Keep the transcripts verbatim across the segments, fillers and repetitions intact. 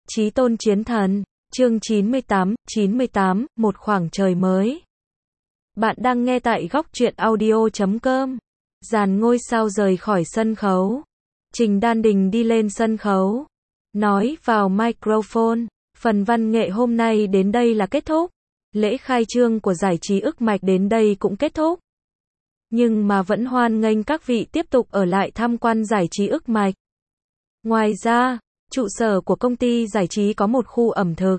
Chí tôn chiến thần, chương chín mươi tám, chín mươi tám, một khoảng trời mới. Bạn đang nghe tại góc truyện audio chấm com. Dàn ngôi sao rời khỏi sân khấu. Trình Đan Đình đi lên sân khấu. Nói vào microphone. Phần văn nghệ hôm nay đến đây là kết thúc. Lễ khai trương của giải trí ức mạch đến đây cũng kết thúc. Nhưng mà vẫn hoan nghênh các vị tiếp tục ở lại tham quan giải trí ức mạch. Ngoài ra, trụ sở của công ty giải trí có một khu ẩm thực.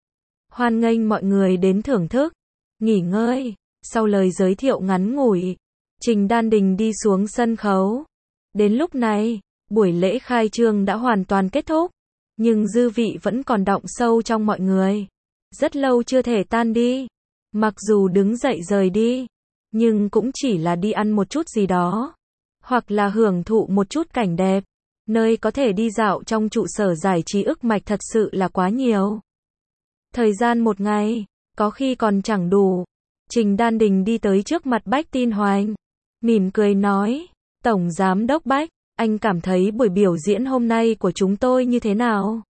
Hoan nghênh mọi người đến thưởng thức, nghỉ ngơi. Sau lời giới thiệu ngắn ngủi, Trình Đan Đình đi xuống sân khấu. Đến lúc này, buổi lễ khai trương đã hoàn toàn kết thúc, nhưng dư vị vẫn còn đọng sâu trong mọi người. Rất lâu chưa thể tan đi. Mặc dù đứng dậy rời đi, nhưng cũng chỉ là đi ăn một chút gì đó, hoặc là hưởng thụ một chút cảnh đẹp. Nơi có thể đi dạo trong trụ sở giải trí ức mạch thật sự là quá nhiều. Thời gian một ngày, có khi còn chẳng đủ. Trình Đan Đình đi tới trước mặt Bách Tin Hoành, mỉm cười nói, Tổng Giám Đốc Bách, anh cảm thấy buổi biểu diễn hôm nay của chúng tôi như thế nào?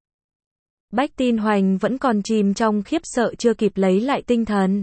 Bách Tin Hoành vẫn còn chìm trong khiếp sợ chưa kịp lấy lại tinh thần.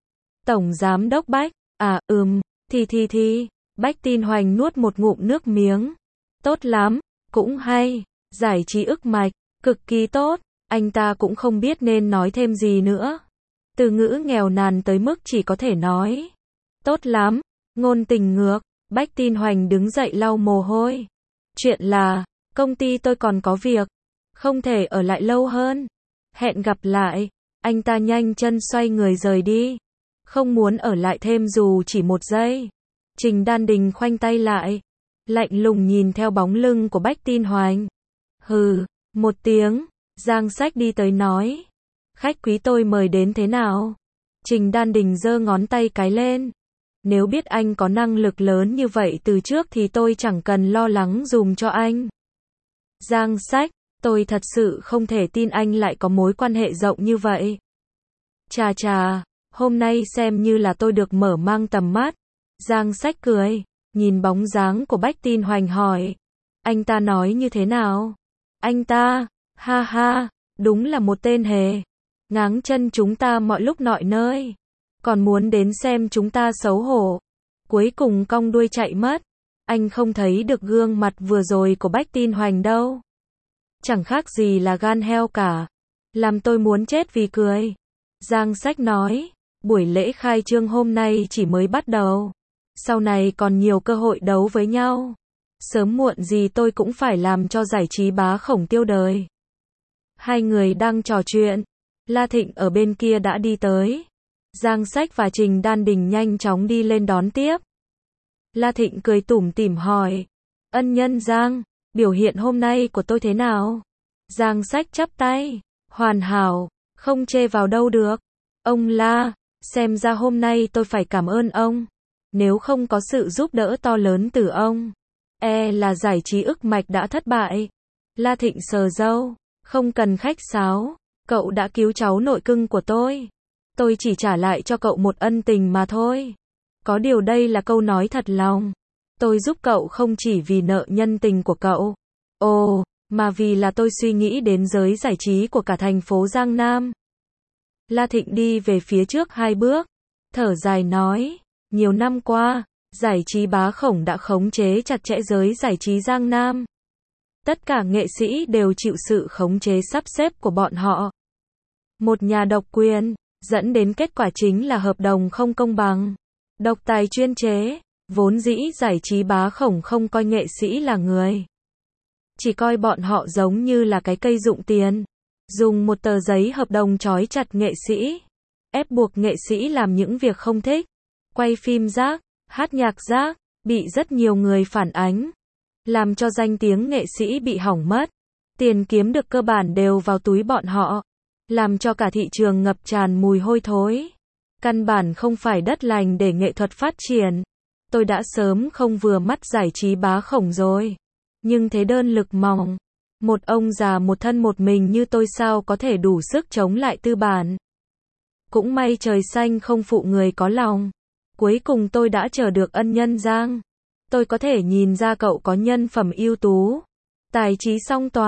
Tổng Giám Đốc Bách, à ừm, thì thì thì, Bách Tin Hoành nuốt một ngụm nước miếng. Tốt lắm, cũng hay, giải trí ức mạch, cực kỳ tốt, anh ta cũng không biết nên nói thêm gì nữa. Từ ngữ nghèo nàn tới mức chỉ có thể nói, tốt lắm, ngôn tình ngược. Bách Tin Hoành đứng dậy lau mồ hôi. Chuyện là, công ty tôi còn có việc, không thể ở lại lâu hơn. Hẹn gặp lại, anh ta nhanh chân xoay người rời đi. Không muốn ở lại thêm dù chỉ một giây. Trình Đan Đình khoanh tay lại, lạnh lùng nhìn theo bóng lưng của Bách Tin Hoành. Hừ, một tiếng, Giang Sách đi tới nói, khách quý tôi mời đến thế nào? Trình Đan Đình giơ ngón tay cái lên. Nếu biết anh có năng lực lớn như vậy từ trước thì tôi chẳng cần lo lắng dùm cho anh. Giang Sách, tôi thật sự không thể tin anh lại có mối quan hệ rộng như vậy. Chà chà, hôm nay xem như là tôi được mở mang tầm mắt. Giang Sách cười, nhìn bóng dáng của Bách Tin Hoành hỏi, anh ta nói như thế nào? Anh ta, ha ha, đúng là một tên hề, ngáng chân chúng ta mọi lúc mọi nơi, còn muốn đến xem chúng ta xấu hổ, cuối cùng cong đuôi chạy mất. Anh không thấy được gương mặt vừa rồi của Bách Tin Hoành đâu, chẳng khác gì là gan heo cả, làm tôi muốn chết vì cười. Giang Sách nói, buổi lễ khai trương hôm nay chỉ mới bắt đầu, sau này còn nhiều cơ hội đấu với nhau, sớm muộn gì tôi cũng phải làm cho giải trí bá khổng tiêu đời. Hai người đang trò chuyện, La Thịnh ở bên kia đã đi tới. Giang Sách và Trình Đan Đình nhanh chóng đi lên đón tiếp. La Thịnh cười tủm tỉm hỏi, ân nhân Giang, biểu hiện hôm nay của tôi thế nào? Giang Sách chắp tay, hoàn hảo, không chê vào đâu được. Ông La, xem ra hôm nay tôi phải cảm ơn ông. Nếu không có sự giúp đỡ to lớn từ ông, e là giải trí ức mạch đã thất bại. La Thịnh sờ râu, không cần khách sáo, cậu đã cứu cháu nội cưng của tôi. Tôi chỉ trả lại cho cậu một ân tình mà thôi. Có điều đây là câu nói thật lòng. Tôi giúp cậu không chỉ vì nợ nhân tình của cậu, ồ, mà vì là tôi suy nghĩ đến giới giải trí của cả thành phố Giang Nam. La Thịnh đi về phía trước hai bước, thở dài nói, nhiều năm qua, giải trí bá khổng đã khống chế chặt chẽ giới giải trí Giang Nam. Tất cả nghệ sĩ đều chịu sự khống chế sắp xếp của bọn họ. Một nhà độc quyền, dẫn đến kết quả chính là hợp đồng không công bằng. Độc tài chuyên chế, vốn dĩ giải trí bá khổng không coi nghệ sĩ là người. Chỉ coi bọn họ giống như là cái cây dụng tiền. Dùng một tờ giấy hợp đồng trói chặt nghệ sĩ. Ép buộc nghệ sĩ làm những việc không thích. Quay phim rác, hát nhạc rác, bị rất nhiều người phản ánh. Làm cho danh tiếng nghệ sĩ bị hỏng mất. Tiền kiếm được cơ bản đều vào túi bọn họ. Làm cho cả thị trường ngập tràn mùi hôi thối. Căn bản không phải đất lành để nghệ thuật phát triển. Tôi đã sớm không vừa mắt giải trí bá khổng rồi. Nhưng thế đơn lực mỏng. Một ông già một thân một mình như tôi sao có thể đủ sức chống lại tư bản. Cũng may trời xanh không phụ người có lòng. Cuối cùng tôi đã chờ được ân nhân Giang. Tôi có thể nhìn ra cậu có nhân phẩm ưu tú, tài trí song toàn,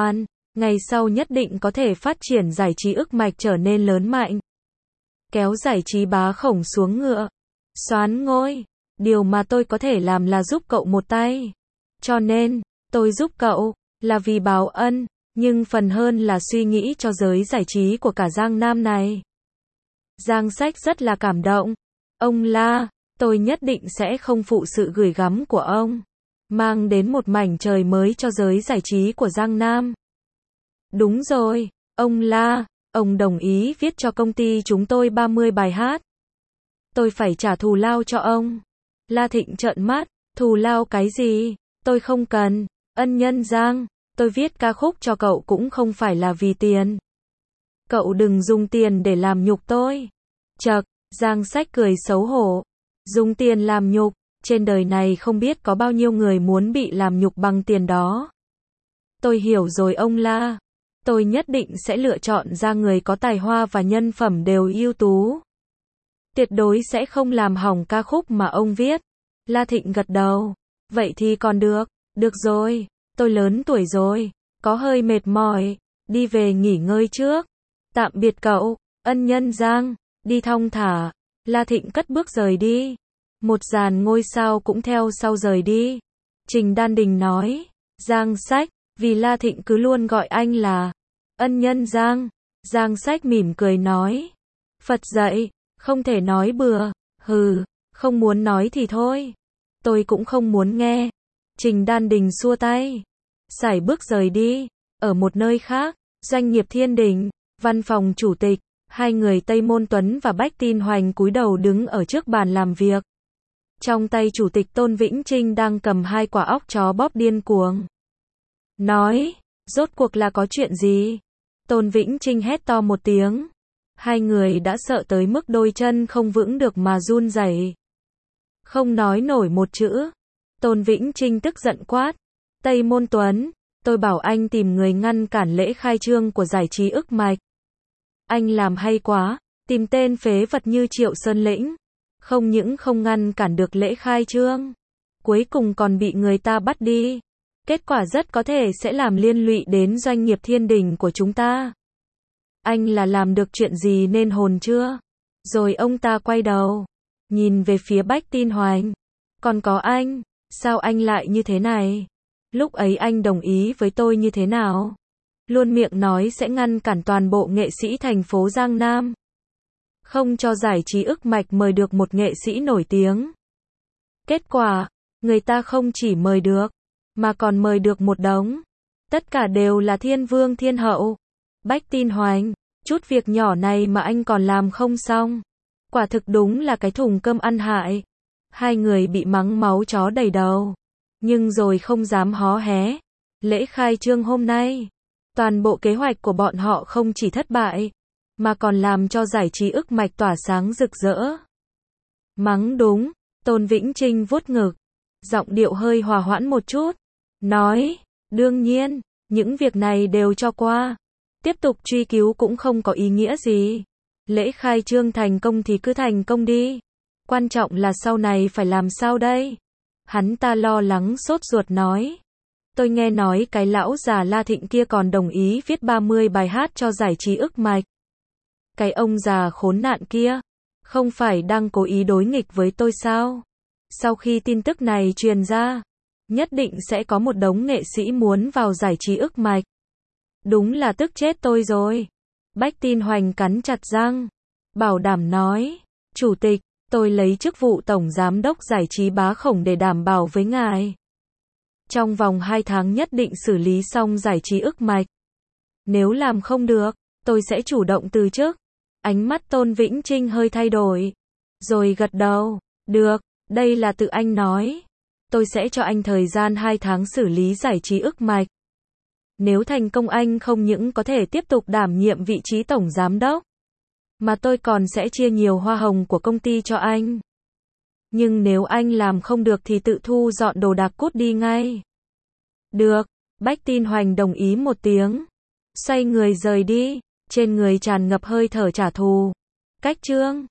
ngày sau nhất định có thể phát triển giải trí ức mạch trở nên lớn mạnh. Kéo giải trí bá khổng xuống ngựa. Soán ngôi. Điều mà tôi có thể làm là giúp cậu một tay. Cho nên, tôi giúp cậu, là vì báo ân, nhưng phần hơn là suy nghĩ cho giới giải trí của cả Giang Nam này. Giang Sách rất là cảm động. Ông La, tôi nhất định sẽ không phụ sự gửi gắm của ông. Mang đến một mảnh trời mới cho giới giải trí của Giang Nam. Đúng rồi, ông La, ông đồng ý viết cho công ty chúng tôi ba mươi bài hát. Tôi phải trả thù lao cho ông. La Thịnh trợn mắt, thù lao cái gì? Tôi không cần. Ân nhân Giang, tôi viết ca khúc cho cậu cũng không phải là vì tiền. Cậu đừng dùng tiền để làm nhục tôi. Chậc, Giang Sách cười xấu hổ. Dùng tiền làm nhục, trên đời này không biết có bao nhiêu người muốn bị làm nhục bằng tiền đó. Tôi hiểu rồi ông La. Tôi nhất định sẽ lựa chọn ra người có tài hoa và nhân phẩm đều ưu tú. Tuyệt đối sẽ không làm hỏng ca khúc mà ông viết. La Thịnh gật đầu. Vậy thì còn được. Được rồi, tôi lớn tuổi rồi, có hơi mệt mỏi, đi về nghỉ ngơi trước. Tạm biệt cậu, ân nhân Giang, đi thong thả. La Thịnh cất bước rời đi. Một dàn ngôi sao cũng theo sau rời đi. Trình Đan Đình nói, Giang Sách, vì La Thịnh cứ luôn gọi anh là ân nhân Giang. Giang Sách mỉm cười nói, Phật dạy, không thể nói bừa, hừ, không muốn nói thì thôi. Tôi cũng không muốn nghe. Trình Đan Đình xua tay, sải bước rời đi. Ở một nơi khác, doanh nghiệp Thiên Đình, văn phòng chủ tịch, hai người Tây Môn Tuấn và Bách Tin Hoành cúi đầu đứng ở trước bàn làm việc. Trong tay chủ tịch Tôn Vĩnh Trinh đang cầm hai quả óc chó bóp điên cuồng. Nói, rốt cuộc là có chuyện gì? Tôn Vĩnh Trinh hét to một tiếng. Hai người đã sợ tới mức đôi chân không vững được mà run rẩy. Không nói nổi một chữ. Tôn Vĩnh Trinh tức giận quát. Tây Môn Tuấn, tôi bảo anh tìm người ngăn cản lễ khai trương của giải trí ức mạch. Anh làm hay quá, tìm tên phế vật như Triệu Sơn Lĩnh. Không những không ngăn cản được lễ khai trương, cuối cùng còn bị người ta bắt đi. Kết quả rất có thể sẽ làm liên lụy đến doanh nghiệp Thiên Đình của chúng ta. Anh là làm được chuyện gì nên hồn chưa? Rồi ông ta quay đầu, nhìn về phía Bách Tin Hoành. Còn có anh, sao anh lại như thế này? Lúc ấy anh đồng ý với tôi như thế nào? Luôn miệng nói sẽ ngăn cản toàn bộ nghệ sĩ thành phố Giang Nam. Không cho giải trí ức mạch mời được một nghệ sĩ nổi tiếng. Kết quả, người ta không chỉ mời được, mà còn mời được một đống. Tất cả đều là thiên vương thiên hậu. Bách Tin Hoành, chút việc nhỏ này mà anh còn làm không xong. Quả thực đúng là cái thùng cơm ăn hại. Hai người bị mắng máu chó đầy đầu. Nhưng rồi không dám hó hé. Lễ khai trương hôm nay, toàn bộ kế hoạch của bọn họ không chỉ thất bại, mà còn làm cho giải trí ức mạch tỏa sáng rực rỡ. Mắng đúng, Tôn Vĩnh Trinh vuốt ngực, giọng điệu hơi hòa hoãn một chút, nói, đương nhiên, những việc này đều cho qua. Tiếp tục truy cứu cũng không có ý nghĩa gì. Lễ khai trương thành công thì cứ thành công đi. Quan trọng là sau này phải làm sao đây? Hắn ta lo lắng sốt ruột nói. Tôi nghe nói cái lão già La Thịnh kia còn đồng ý viết ba mươi bài hát cho giải trí ức mạch. Cái ông già khốn nạn kia, không phải đang cố ý đối nghịch với tôi sao? Sau khi tin tức này truyền ra, nhất định sẽ có một đống nghệ sĩ muốn vào giải trí ức mạch. Đúng là tức chết tôi rồi. Bách Tin Hoành cắn chặt răng, bảo đảm nói, Chủ tịch, tôi lấy chức vụ Tổng Giám đốc Giải trí Bá Khổng để đảm bảo với ngài. Trong vòng hai tháng nhất định xử lý xong giải trí ức mạch. Nếu làm không được, tôi sẽ chủ động từ chức. Ánh mắt Tôn Vĩnh Trinh hơi thay đổi. Rồi gật đầu, được, đây là tự anh nói. Tôi sẽ cho anh thời gian hai tháng xử lý giải trí ức mạch. Nếu thành công anh không những có thể tiếp tục đảm nhiệm vị trí Tổng Giám đốc, mà tôi còn sẽ chia nhiều hoa hồng của công ty cho anh. Nhưng nếu anh làm không được thì tự thu dọn đồ đạc cút đi ngay. Được, Bách Tin Hoành đồng ý một tiếng. Xoay người rời đi, trên người tràn ngập hơi thở trả thù. Cách chương